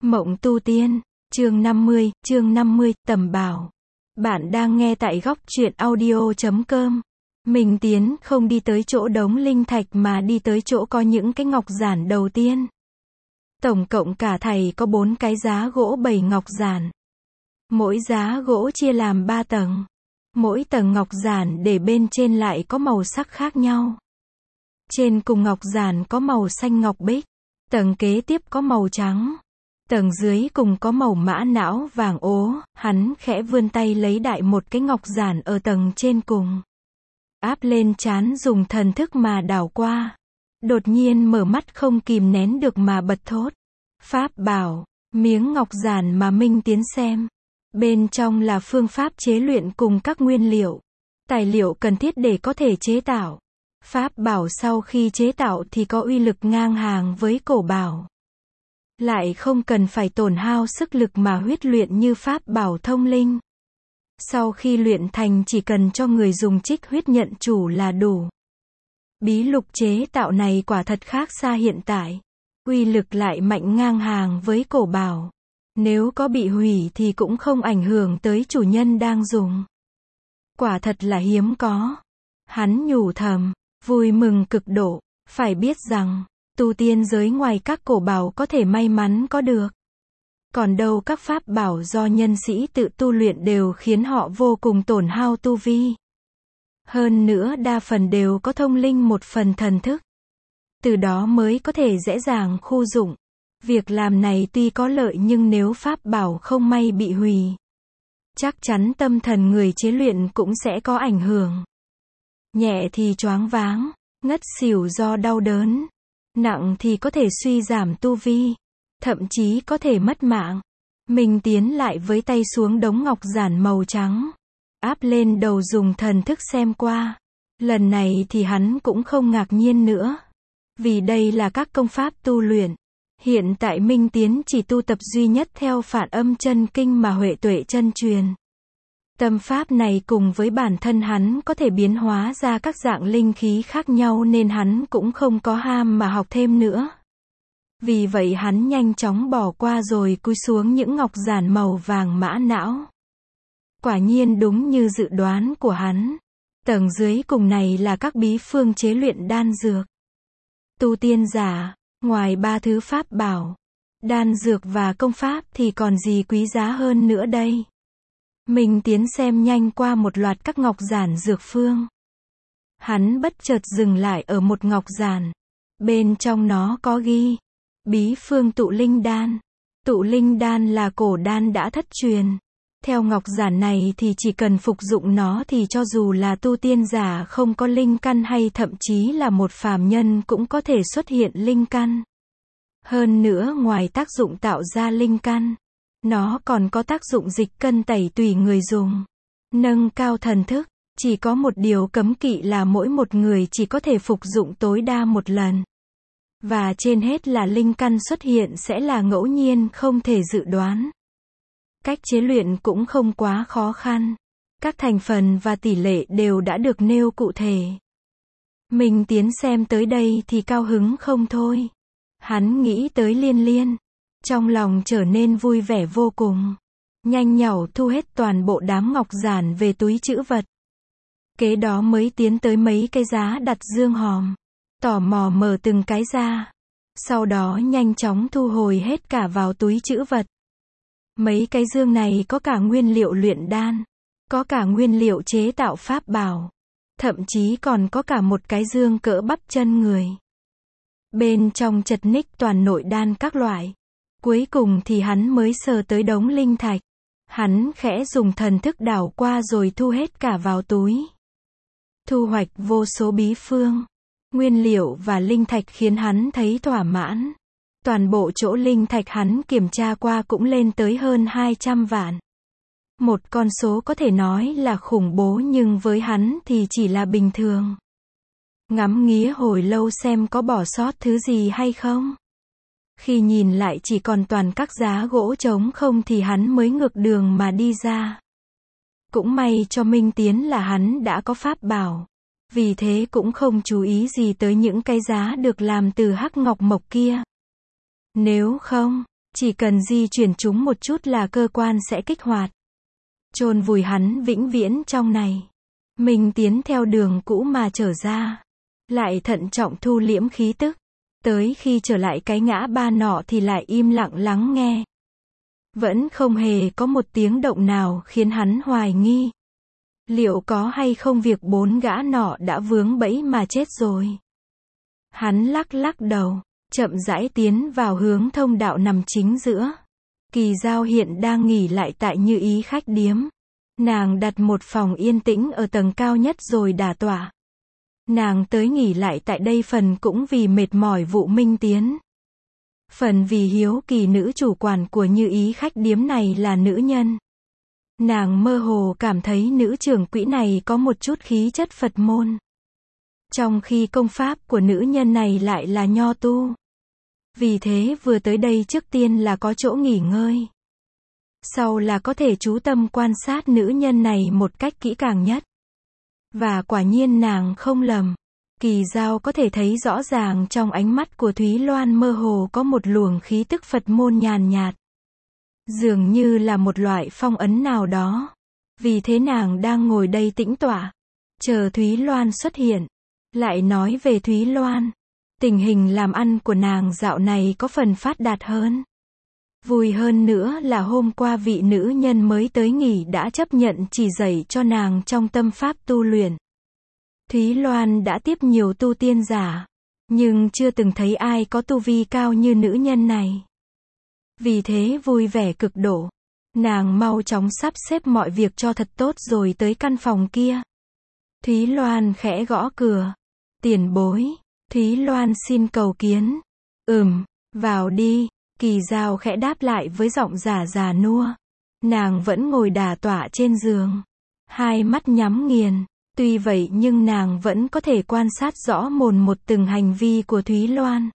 Mộng tu tiên, chương 50, tầm bảo. Bạn đang nghe tại góc truyện audio.com. Minh Tiến không đi tới chỗ đống linh thạch mà đi tới chỗ có những cái ngọc giản đầu tiên. Tổng cộng cả thầy có 4 cái giá gỗ 7 ngọc giản. Mỗi giá gỗ chia làm 3 tầng. Mỗi tầng ngọc giản để bên trên lại có màu sắc khác nhau. Trên cùng ngọc giản có màu xanh ngọc bích. Tầng kế tiếp có màu trắng. Tầng dưới cùng có màu mã não vàng ố, hắn khẽ vươn tay lấy đại một cái ngọc giản ở tầng trên cùng. Áp lên trán dùng thần thức mà đảo qua. Đột nhiên mở mắt không kìm nén được mà bật thốt. Pháp bảo, miếng ngọc giản mà Minh Tiến xem. Bên trong là phương pháp chế luyện cùng các nguyên liệu. Tài liệu cần thiết để có thể chế tạo. Pháp bảo sau khi chế tạo thì có uy lực ngang hàng với cổ bảo. Lại không cần phải tổn hao sức lực mà huyết luyện như pháp bảo thông linh. Sau khi luyện thành chỉ cần cho người dùng trích huyết nhận chủ là đủ. Bí lục chế tạo này quả thật khác xa hiện tại. Uy lực lại mạnh ngang hàng với cổ bảo. Nếu có bị hủy thì cũng không ảnh hưởng tới chủ nhân đang dùng. Quả thật là hiếm có. Hắn nhủ thầm, vui mừng cực độ, phải biết rằng tu tiên giới ngoài các cổ bảo có thể may mắn có được. Còn đâu các pháp bảo do nhân sĩ tự tu luyện đều khiến họ vô cùng tổn hao tu vi. Hơn nữa đa phần đều có thông linh một phần thần thức. Từ đó mới có thể dễ dàng khu dụng. Việc làm này tuy có lợi nhưng nếu pháp bảo không may bị hủy, chắc chắn tâm thần người chế luyện cũng sẽ có ảnh hưởng. Nhẹ thì choáng váng, ngất xỉu do đau đớn. Nặng thì có thể suy giảm tu vi, thậm chí có thể mất mạng. Minh Tiến lại với tay xuống đống ngọc giản màu trắng, áp lên đầu dùng thần thức xem qua. Lần này thì hắn cũng không ngạc nhiên nữa, vì đây là các công pháp tu luyện. Hiện tại Minh Tiến chỉ tu tập duy nhất theo Phản Âm Chân Kinh mà Huệ Tuệ chân truyền. Tâm pháp này cùng với bản thân hắn có thể biến hóa ra các dạng linh khí khác nhau nên hắn cũng không có ham mà học thêm nữa. Vì vậy hắn nhanh chóng bỏ qua rồi cúi xuống những ngọc giản màu vàng mã não. Quả nhiên đúng như dự đoán của hắn. Tầng dưới cùng này là các bí phương chế luyện đan dược. Tu tiên giả, ngoài 3 thứ pháp bảo, đan dược và công pháp thì còn gì quý giá hơn nữa đây. Minh Tiến xem nhanh qua một loạt các ngọc giản dược phương. Hắn bất chợt dừng lại ở một ngọc giản. Bên trong nó có ghi, bí phương tụ linh đan. Tụ linh đan là cổ đan đã thất truyền. Theo ngọc giản này thì chỉ cần phục dụng nó thì cho dù là tu tiên giả không có linh căn hay thậm chí là một phàm nhân cũng có thể xuất hiện linh căn. Hơn nữa ngoài tác dụng tạo ra linh căn, nó còn có tác dụng dịch cân tẩy tùy người dùng, nâng cao thần thức. Chỉ có một điều cấm kỵ là mỗi một người chỉ có thể phục dụng tối đa một lần. Và trên hết là linh căn xuất hiện sẽ là ngẫu nhiên không thể dự đoán. Cách chế luyện cũng không quá khó khăn. Các thành phần và tỷ lệ đều đã được nêu cụ thể. Minh Tiến xem tới đây thì cao hứng không thôi. Hắn nghĩ tới Liên Liên. Trong lòng trở nên vui vẻ vô cùng. Nhanh nhảu thu hết toàn bộ đám ngọc giản về túi trữ vật. Kế đó mới tiến tới mấy cái giá đặt dương hòm. Tò mò mở từng cái ra. Sau đó nhanh chóng thu hồi hết cả vào túi trữ vật. Mấy cái dương này có cả nguyên liệu luyện đan. Có cả nguyên liệu chế tạo pháp bảo. Thậm chí còn có cả một cái dương cỡ bắp chân người. Bên trong chật ních toàn nội đan các loại. Cuối cùng thì hắn mới sờ tới đống linh thạch. Hắn khẽ dùng thần thức đảo qua rồi thu hết cả vào túi. Thu hoạch vô số bí phương, nguyên liệu và linh thạch khiến hắn thấy thỏa mãn. Toàn bộ chỗ linh thạch hắn kiểm tra qua cũng lên tới hơn 200 vạn. Một con số có thể nói là khủng bố nhưng với hắn thì chỉ là bình thường. Ngắm nghía hồi lâu xem có bỏ sót thứ gì hay không. Khi nhìn lại chỉ còn toàn các giá gỗ trống không thì hắn mới ngược đường mà đi ra. Cũng may cho Minh Tiến là hắn đã có pháp bảo. Vì thế cũng không chú ý gì tới những cái giá được làm từ hắc ngọc mộc kia. Nếu không, Chỉ cần di chuyển chúng một chút là cơ quan sẽ kích hoạt. Chôn vùi hắn vĩnh viễn trong này. Minh Tiến theo đường cũ mà trở ra. Lại thận trọng thu liễm khí tức. Tới khi trở lại cái ngã ba nọ thì lại im lặng lắng nghe. Vẫn không hề có một tiếng động nào khiến hắn hoài nghi. Liệu có hay không việc 4 gã nọ đã vướng bẫy mà chết rồi? Hắn lắc lắc đầu, chậm rãi tiến vào hướng thông đạo nằm chính giữa. Kỳ Giao hiện đang nghỉ lại tại Như Ý khách điếm. Nàng đặt một phòng yên tĩnh ở tầng cao nhất rồi đả tọa. Nàng tới nghỉ lại tại đây phần cũng vì mệt mỏi vụ Minh Tiến. Phần vì hiếu kỳ nữ chủ quản của Như Ý khách điếm này là nữ nhân. Nàng mơ hồ cảm thấy nữ trưởng quỹ này có một chút khí chất Phật môn. Trong khi công pháp của nữ nhân này lại là nho tu. Vì thế vừa tới đây trước tiên là có chỗ nghỉ ngơi. Sau là có thể chú tâm quan sát nữ nhân này một cách kỹ càng nhất. Và quả nhiên nàng không lầm. Kỳ Giao có thể thấy rõ ràng trong ánh mắt của Thúy Loan mơ hồ có một luồng khí tức Phật môn nhàn nhạt. Dường như là một loại phong ấn nào đó. Vì thế nàng đang ngồi đây tĩnh tọa. Chờ Thúy Loan xuất hiện. Lại nói về Thúy Loan. Tình hình làm ăn của nàng dạo này có phần phát đạt hơn. Vui hơn nữa là hôm qua vị nữ nhân mới tới nghỉ đã chấp nhận chỉ dạy cho nàng trong tâm pháp tu luyện. Thúy Loan đã tiếp nhiều tu tiên giả. Nhưng chưa từng thấy ai có tu vi cao như nữ nhân này. Vì thế vui vẻ cực độ. Nàng mau chóng sắp xếp mọi việc cho thật tốt rồi tới căn phòng kia. Thúy Loan khẽ gõ cửa. Tiền bối. Thúy Loan xin cầu kiến. Vào đi. Kỳ Giao khẽ đáp lại với giọng già nua. Nàng vẫn ngồi đả tọa trên giường. Hai mắt nhắm nghiền. Tuy vậy nhưng nàng vẫn có thể quan sát rõ mồn một từng hành vi của Thúy Loan.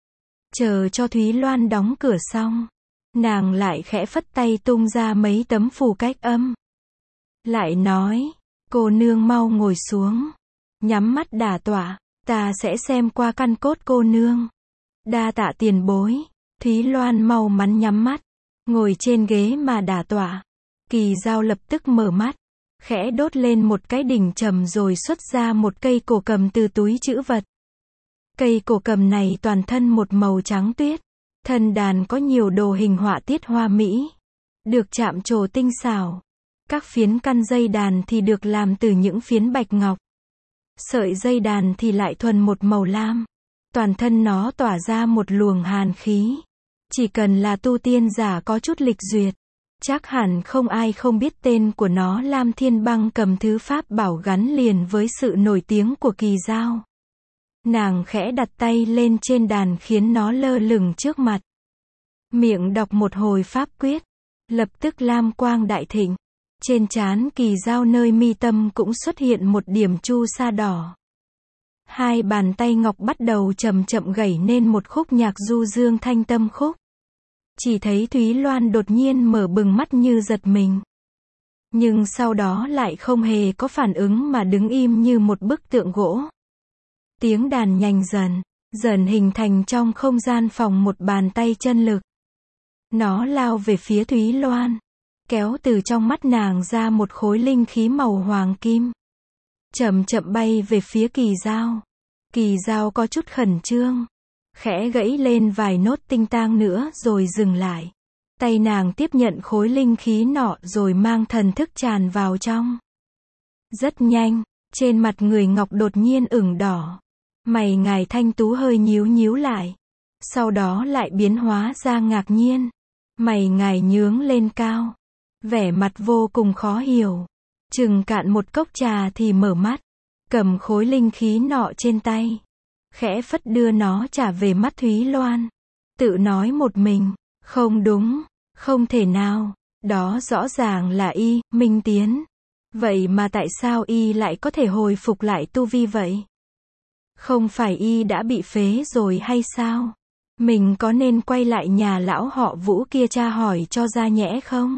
Chờ cho Thúy Loan đóng cửa xong. Nàng lại khẽ phất tay tung ra mấy tấm phù cách âm. Lại nói, cô nương mau ngồi xuống. Nhắm mắt đả tọa, ta sẽ xem qua căn cốt cô nương. Đa tạ tiền bối. Thúy Loan mau mắn nhắm mắt. Ngồi trên ghế mà đả tọa. Kỳ Giao lập tức mở mắt. Khẽ đốt lên một cái đỉnh trầm rồi xuất ra một cây cổ cầm từ túi trữ vật. Cây cổ cầm này toàn thân một màu trắng tuyết. Thân đàn có nhiều đồ hình họa tiết hoa mỹ. Được chạm trổ tinh xảo. Các phiến căn dây đàn thì được làm từ những phiến bạch ngọc. Sợi dây đàn thì lại thuần một màu lam. Toàn thân nó tỏa ra một luồng hàn khí. Chỉ cần là tu tiên giả có chút lịch duyệt. Chắc hẳn không ai không biết tên của nó. Lam Thiên Băng cầm thứ pháp bảo gắn liền với sự nổi tiếng của Kỳ Giao. Nàng khẽ đặt tay lên trên đàn khiến nó lơ lửng trước mặt. Miệng đọc một hồi pháp quyết. Lập tức lam quang đại thịnh. Trên trán Kỳ Giao nơi mi tâm cũng xuất hiện một điểm chu sa đỏ. Hai bàn tay ngọc bắt đầu chậm chậm gảy nên một khúc nhạc du dương thanh tâm khúc. Chỉ thấy Thúy Loan đột nhiên mở bừng mắt như giật mình. Nhưng sau đó lại không hề có phản ứng mà đứng im như một bức tượng gỗ. Tiếng đàn nhanh dần hình thành trong không gian phòng một bàn tay chân lực. Nó lao về phía Thúy Loan. Kéo từ trong mắt nàng ra một khối linh khí màu hoàng kim. Chậm chậm bay về phía Kỳ Giao. Kỳ Giao có chút khẩn trương. Khẽ gãy lên vài nốt tinh tang nữa rồi dừng lại. Tay nàng tiếp nhận khối linh khí nọ rồi mang thần thức tràn vào trong. Rất nhanh, trên mặt người ngọc đột nhiên ửng đỏ. Mày ngài thanh tú hơi nhíu lại. Sau đó lại biến hóa ra ngạc nhiên. Mày ngài nhướng lên cao. Vẻ mặt vô cùng khó hiểu. Chừng cạn một cốc trà thì mở mắt. Cầm khối linh khí nọ trên tay. Khẽ phất đưa nó trả về mắt Thúy Loan. Tự nói một mình. Không đúng. Không thể nào. Đó rõ ràng là y, Minh Tiến. Vậy mà tại sao y lại có thể hồi phục lại tu vi vậy? Không phải y đã bị phế rồi hay sao? Mình có nên quay lại nhà lão họ Vũ kia tra hỏi cho ra nhẽ không?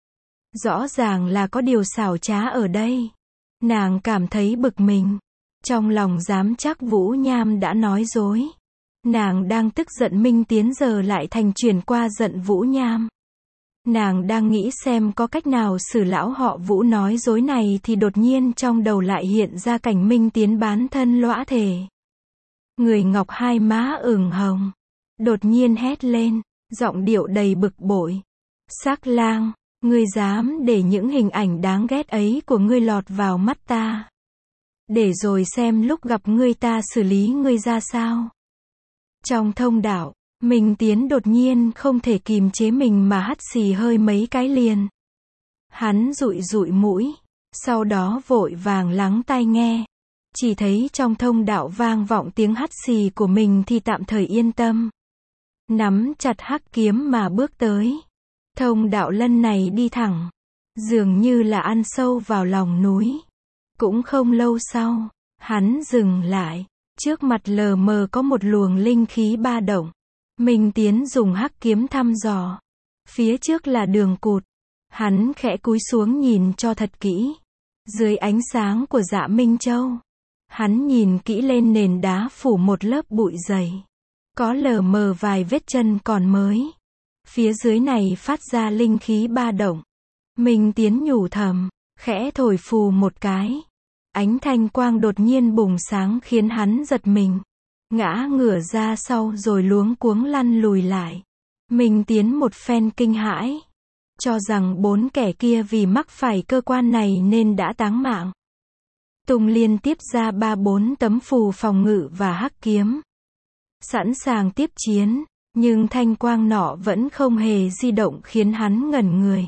Rõ ràng là có điều xảo trá ở đây. Nàng cảm thấy bực mình. Trong lòng dám chắc Vũ Nham đã nói dối. Nàng đang tức giận Minh Tiến giờ lại thành chuyển qua giận Vũ Nham. Nàng đang nghĩ xem có cách nào xử lão họ Vũ nói dối này thì đột nhiên trong đầu lại hiện ra cảnh Minh Tiến bán thân lõa thể. Người Ngọc hai má ửng hồng. Đột nhiên hét lên, giọng điệu đầy bực bội. Sắc lang, ngươi dám để những hình ảnh đáng ghét ấy của ngươi lọt vào mắt ta. Để rồi xem lúc gặp ngươi ta xử lý ngươi ra sao. Trong thông đạo, Minh Tiến đột nhiên không thể kìm chế mình mà hắt xì hơi mấy cái liền. Hắn dụi dụi mũi, sau đó vội vàng lắng tai nghe. Chỉ thấy trong thông đạo vang vọng tiếng hắt xì của mình thì tạm thời yên tâm. Nắm chặt hắc kiếm mà bước tới. Thông đạo lần này đi thẳng, dường như là ăn sâu vào lòng núi. Cũng không lâu sau, hắn dừng lại, trước mặt lờ mờ có một luồng linh khí ba động. Minh Tiến dùng hắc kiếm thăm dò. Phía trước là đường cụt. Hắn khẽ cúi xuống nhìn cho thật kỹ. Dưới ánh sáng của Dạ Minh Châu, hắn nhìn kỹ lên nền đá phủ một lớp bụi dày. Có lờ mờ vài vết chân còn mới. Phía dưới này phát ra linh khí ba động. Minh Tiến nhủ thầm, khẽ thổi phù một cái. Ánh thanh quang đột nhiên bùng sáng khiến hắn giật mình. Ngã ngửa ra sau rồi luống cuống lăn lùi lại. Minh Tiến một phen kinh hãi. Cho rằng 4 kẻ kia vì mắc phải cơ quan này nên đã táng mạng. Tung liên tiếp ra 3-4 tấm phù phòng ngự và hắc kiếm. Sẵn sàng tiếp chiến, nhưng thanh quang nọ vẫn không hề di động khiến hắn ngẩn người.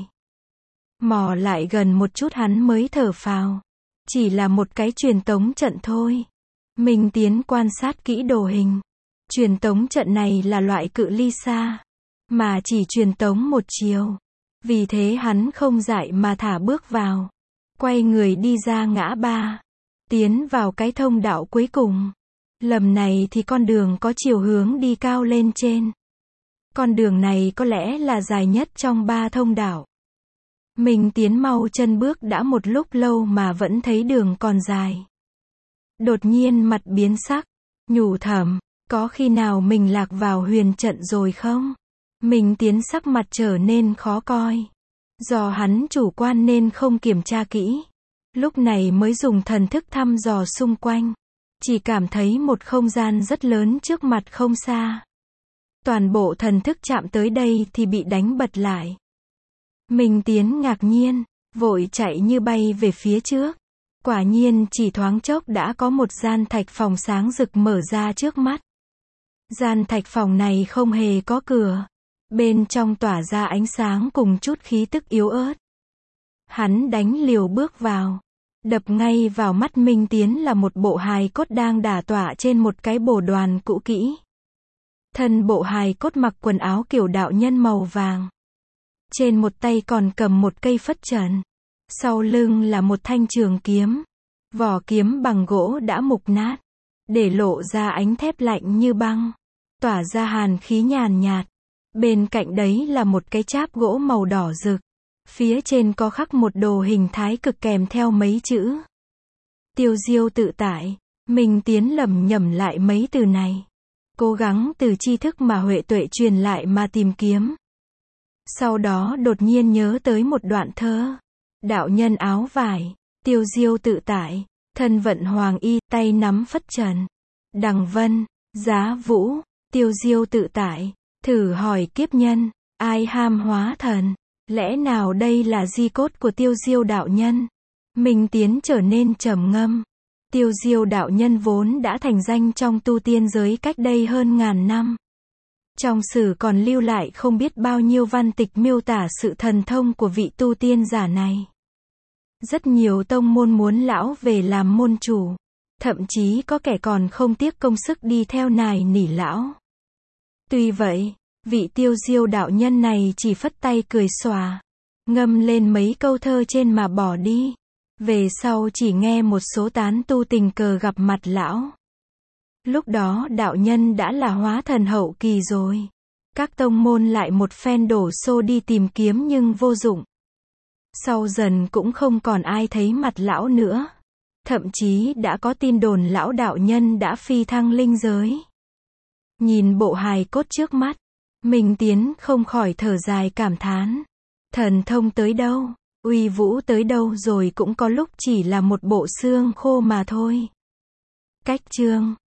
Mò lại gần một chút hắn mới thở phào. Chỉ là một cái truyền tống trận thôi. Minh Tiến quan sát kỹ đồ hình. Truyền tống trận này là loại cự ly xa, mà chỉ truyền tống một chiều. Vì thế hắn không dại mà thả bước vào. Quay người đi ra ngã ba. Tiến vào cái thông đạo cuối cùng. Lầm này thì con đường có chiều hướng đi cao lên trên. Con đường này có lẽ là dài nhất trong 3 thông đạo. Minh Tiến mau chân bước đã một lúc lâu mà vẫn thấy đường còn dài. Đột nhiên mặt biến sắc, nhủ thầm, có khi nào mình lạc vào huyền trận rồi không? Minh Tiến sắc mặt trở nên khó coi. Do hắn chủ quan nên không kiểm tra kỹ. Lúc này mới dùng thần thức thăm dò xung quanh. Chỉ cảm thấy một không gian rất lớn trước mặt không xa. Toàn bộ thần thức chạm tới đây thì bị đánh bật lại. Minh Tiến ngạc nhiên, vội chạy như bay về phía trước. Quả nhiên chỉ thoáng chốc đã có một gian thạch phòng sáng rực mở ra trước mắt. Gian thạch phòng này không hề có cửa. Bên trong tỏa ra ánh sáng cùng chút khí tức yếu ớt. Hắn đánh liều bước vào. Đập ngay vào mắt Minh Tiến là một bộ hài cốt đang đả tọa trên một cái bồ đoàn cũ kỹ. Thân bộ hài cốt mặc quần áo kiểu đạo nhân màu vàng. Trên một tay còn cầm một cây phất trần. Sau lưng là một thanh trường kiếm. Vỏ kiếm bằng gỗ đã mục nát. Để lộ ra ánh thép lạnh như băng. Tỏa ra hàn khí nhàn nhạt. Bên cạnh đấy là một cái cháp gỗ màu đỏ rực. Phía trên có khắc một đồ hình thái cực kèm theo mấy chữ. Tiêu diêu tự tại. Minh Tiến lẩm nhẩm lại mấy từ này. Cố gắng từ tri thức mà huệ tuệ truyền lại mà tìm kiếm. Sau đó đột nhiên nhớ tới một đoạn thơ. Đạo nhân áo vải, tiêu diêu tự tại, thân vận hoàng y, tay nắm phất trần. Đằng vân, giá vũ, tiêu diêu tự tại, thử hỏi kiếp nhân, ai ham hóa thần, lẽ nào đây là di cốt của tiêu diêu đạo nhân? Minh Tiến trở nên trầm ngâm. Tiêu diêu đạo nhân vốn đã thành danh trong tu tiên giới cách đây hơn ngàn năm. Trong sử còn lưu lại không biết bao nhiêu văn tịch miêu tả sự thần thông của vị tu tiên giả này. Rất nhiều tông môn muốn lão về làm môn chủ. Thậm chí có kẻ còn không tiếc công sức đi theo nài nỉ lão. Tuy vậy, vị tiêu diêu đạo nhân này chỉ phất tay cười xòa. Ngâm lên mấy câu thơ trên mà bỏ đi. Về sau chỉ nghe một số tán tu tình cờ gặp mặt lão. Lúc đó đạo nhân đã là hóa thần hậu kỳ rồi. Các tông môn lại một phen đổ xô đi tìm kiếm nhưng vô dụng. Sau dần cũng không còn ai thấy mặt lão nữa. Thậm chí đã có tin đồn lão đạo nhân đã phi thăng linh giới. Nhìn bộ hài cốt trước mắt, Minh Tiến không khỏi thở dài cảm thán. Thần thông tới đâu, uy vũ tới đâu rồi cũng có lúc chỉ là một bộ xương khô mà thôi. Cách chương